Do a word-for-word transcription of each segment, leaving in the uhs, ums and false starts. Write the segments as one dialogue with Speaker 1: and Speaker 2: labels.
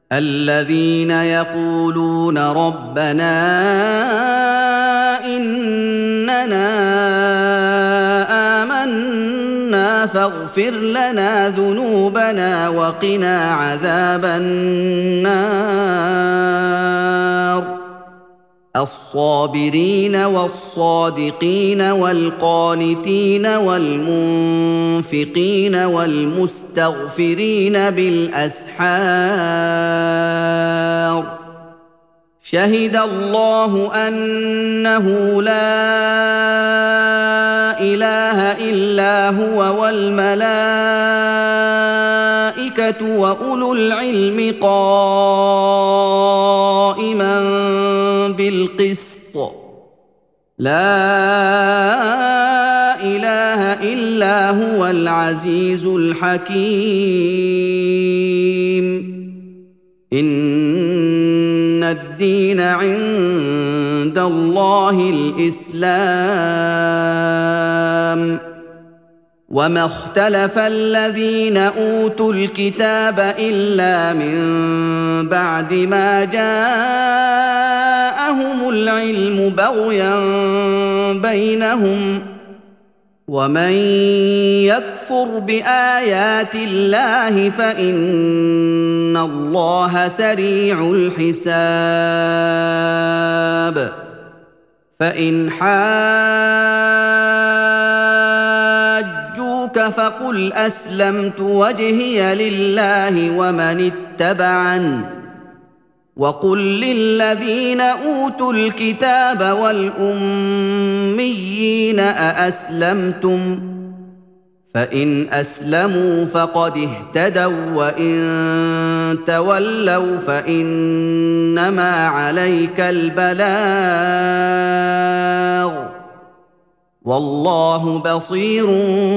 Speaker 1: الذين يقولون ربنا إننا آمنا فاغفر لنا ذنوبنا وقنا عذاب النار الصابرين والصادقين والقانتين والمنفقين والمستغفرين بالأسحار شهد الله أنه لا إله إلا هو والملائكة وأولو العلم قائما بالقسط لا إله إلا هو العزيز الحكيم إن الدين عند الله الإسلام وما اختلف الذين أوتوا الكتاب إلا من بعد ما جاءهم العلم بغيا بينهم ومن يكفر بآيات الله فإن الله سريع الحساب فإن حاجوك فقل أسلمت وجهي لله ومن اتبعني وقل للذين أوتوا الكتاب والأميين أأسلمتم فإن أسلموا فقد اهتدوا وإن تولوا فإنما عليك البلاغ والله بصير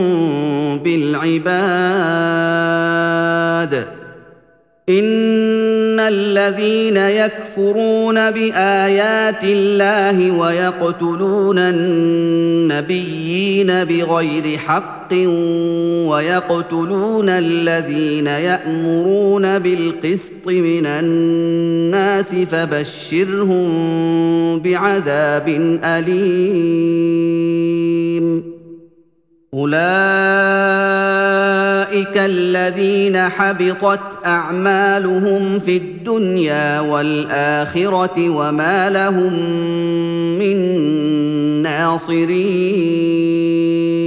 Speaker 1: بالعباد إن الذين يكفرون بآيات الله ويقتلون النبيين بغير حق ويقتلون الذين يأمرون بالقسط من الناس فبشرهم بعذاب أليم أولئك الذين حبطت أعمالهم في الدنيا والآخرة وما لهم من ناصرين